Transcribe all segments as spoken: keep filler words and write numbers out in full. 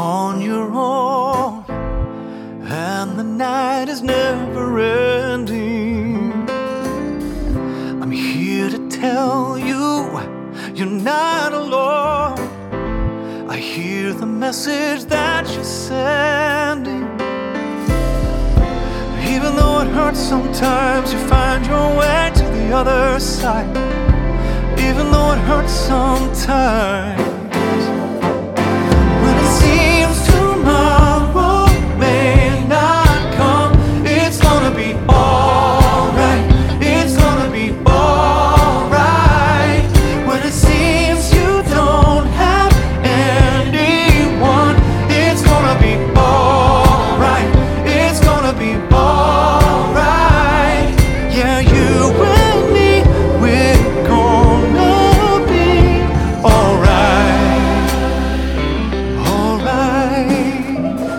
on your own, and the night is never ending. I'm here to tell you, you're not alone. I hear the message that you're sending. Even though it hurts sometimes, you find your way to the other side. Even though it hurts sometimes, when it seems tomorrow may not come, it's gonna be alright. It's gonna be alright. When it seems you don't have anyone, it's gonna be alright. It's gonna be alright. Yeah, you and me, we're gonna be alright. Alright.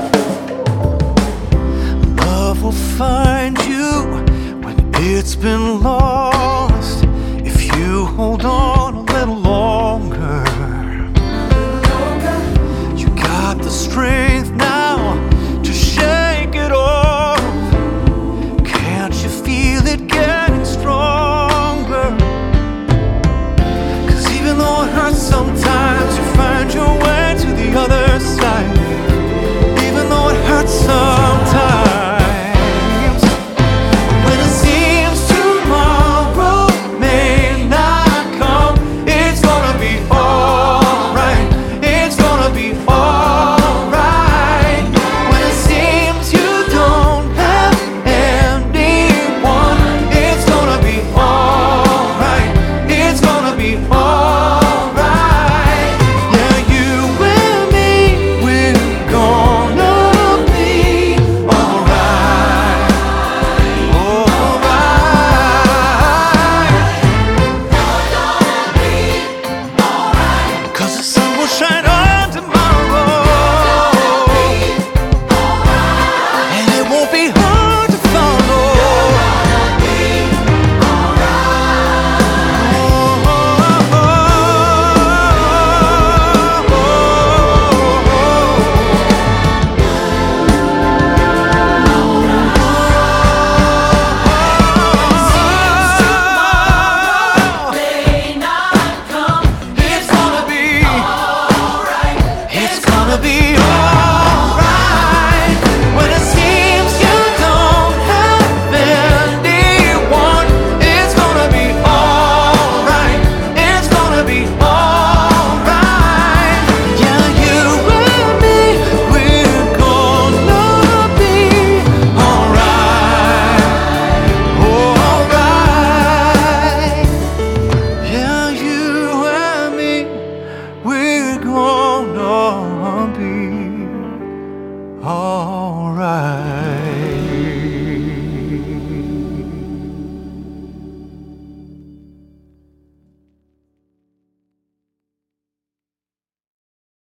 Love will find you when it's been lost, if you hold on a little longer. You got the strength